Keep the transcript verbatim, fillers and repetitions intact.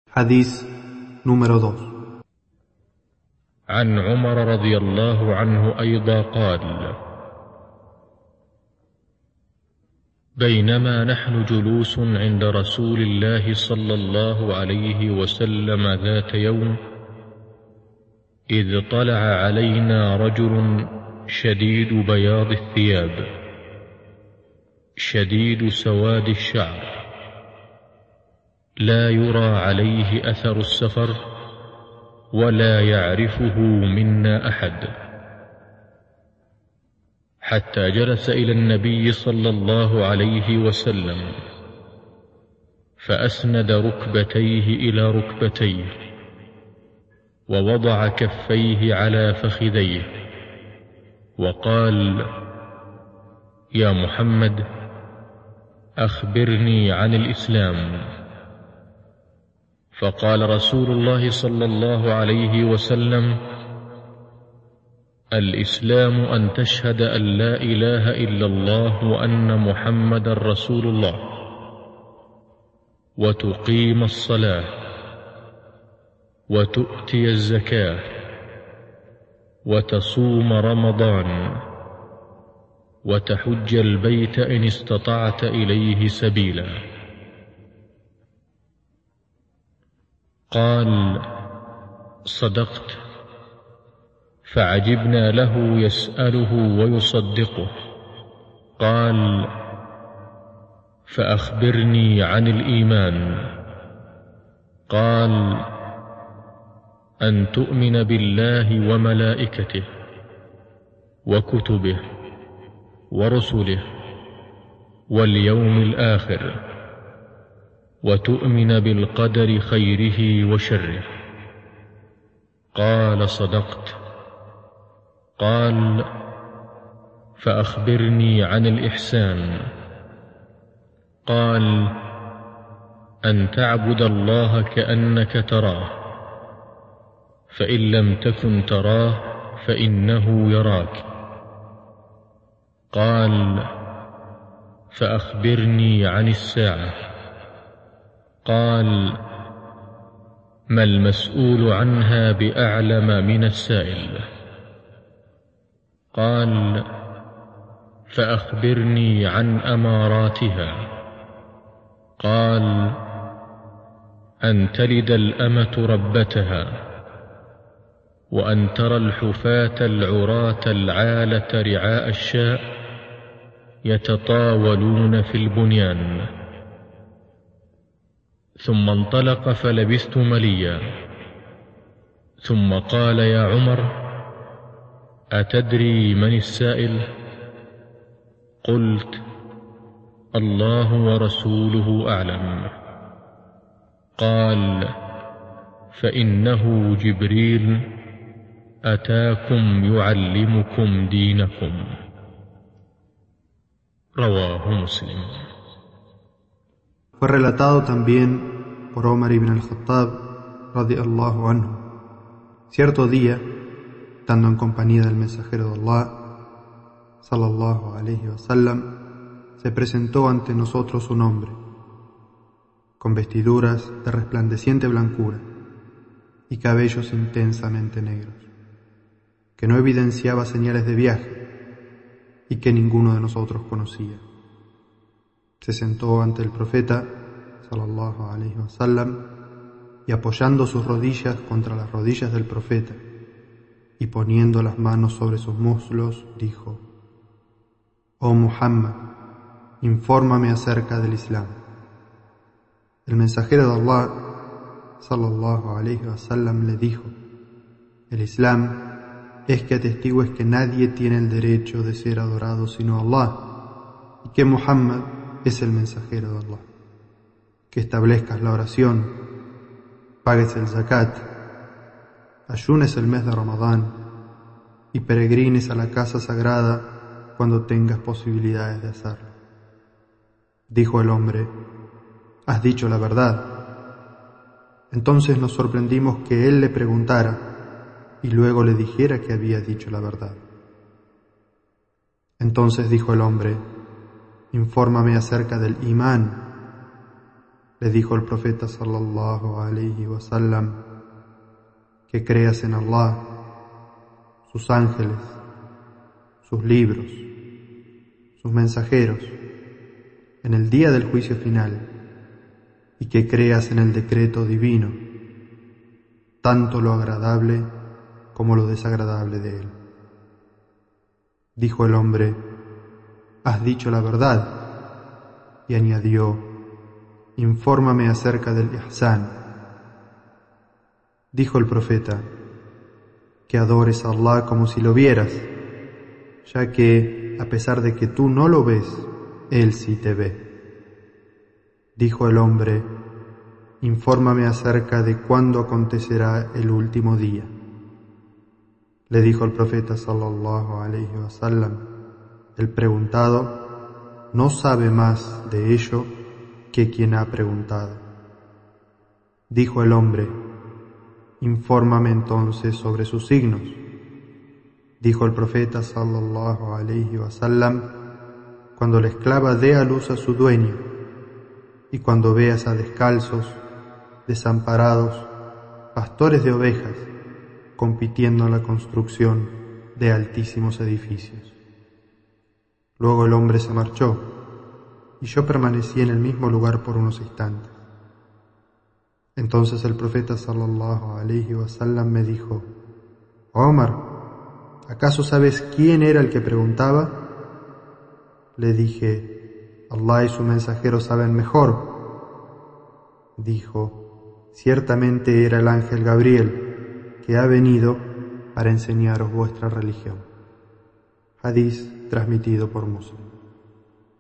Hadís número dos. عن عمر رضي الله عنه أيضا قال: بينما نحن جلوس عند رسول الله صلى الله عليه وسلم ذات يوم، إذ طلع علينا رجل شديد بياض الثياب شديد سواد الشعر، لا يرى عليه أثر السفر ولا يعرفه منا أحد، حتى جلس إلى النبي صلى الله عليه وسلم فأسند ركبتيه إلى ركبتيه ووضع كفيه على فخذيه وقال: يا محمد، أخبرني عن الإسلام. فقال رسول الله صلى الله عليه وسلم: الإسلام أن تشهد أن لا إله إلا الله وأن محمدا رسول الله، وتقيم الصلاة، وتؤتي الزكاة، وتصوم رمضان، وتحج البيت إن استطعت إليه سبيلا. قال: صدقت. فعجبنا له يسأله ويصدقه. قال: فأخبرني عن الإيمان. قال: أن تؤمن بالله وملائكته وكتبه ورسله واليوم الآخر، وتؤمن بالقدر خيره وشره. قال: صدقت. قال: فأخبرني عن الإحسان. قال: أن تعبد الله كأنك تراه، فإن لم تكن تراه فإنه يراك. قال: فأخبرني عن الساعة. قال: ما المسؤول عنها بأعلم من السائل. قال: فأخبرني عن أماراتها. قال: أن تلد الأمة ربتها، وأن ترى الحفاة العراة العالة رعاء الشاء يتطاولون في البنيان. ثم انطلق فلبثت مليا، ثم قال: يا عمر، أتدري من السائل؟ قلت: الله ورسوله أعلم. قال: فإنه جبريل أتاكم يعلمكم دينكم. رواه مسلم. Fue relatado también por Omar ibn al-Khattab radiyallahu anhu. Cierto día, estando en compañía del mensajero de Allah sallallahu alayhi wa sallam, se presentó ante nosotros un hombre con vestiduras de resplandeciente blancura y cabellos intensamente negros, que no evidenciaba señales de viaje y que ninguno de nosotros conocía. Se sentó ante el profeta sallallahu alayhi wa sallam y, apoyando sus rodillas contra las rodillas del profeta y poniendo las manos sobre sus muslos, dijo: Oh Muhammad, infórmame acerca del Islam. El mensajero de Allah sallallahu alayhi wa sallam le dijo: el Islam es que atestigues que nadie tiene el derecho de ser adorado sino Allah, y que Muhammad es el mensajero de Allah, que establezcas la oración, pagues el zakat, ayunes el mes de Ramadán y peregrines a la casa sagrada cuando tengas posibilidades de hacerlo. Dijo el hombre: has dicho la verdad. Entonces nos sorprendimos que él le preguntara y luego le dijera que había dicho la verdad. Entonces dijo el hombre: infórmame acerca del imán. Le dijo el profeta sallallahu alayhi wa sallam: que creas en Allah, sus ángeles, sus libros, sus mensajeros, en el día del juicio final, y que creas en el decreto divino, tanto lo agradable como lo desagradable de él. Dijo el hombre: has dicho la verdad. Y añadió: infórmame acerca del ihsán. Dijo el profeta: que adores a Allah como si lo vieras, ya que, a pesar de que tú no lo ves, Él sí te ve. Dijo el hombre: infórmame acerca de cuándo acontecerá el último día. Le dijo el profeta sallallahu alayhi wa sallam: el preguntado no sabe más de ello que quien ha preguntado. Dijo el hombre: infórmame entonces sobre sus signos. Dijo el profeta sallallahu alayhi wa sallam: cuando la esclava dé a luz a su dueño, y cuando veas a descalzos, desamparados, pastores de ovejas, compitiendo en la construcción de altísimos edificios. Luego el hombre se marchó, y yo permanecí en el mismo lugar por unos instantes. Entonces el profeta sallallahu alayhi wa sallam me dijo: Omar, ¿acaso sabes quién era el que preguntaba? Le dije: Allah y su mensajero saben mejor. Dijo: ciertamente era el ángel Gabriel, que ha venido para enseñaros vuestra religión. Hadís transmitido por Muslim.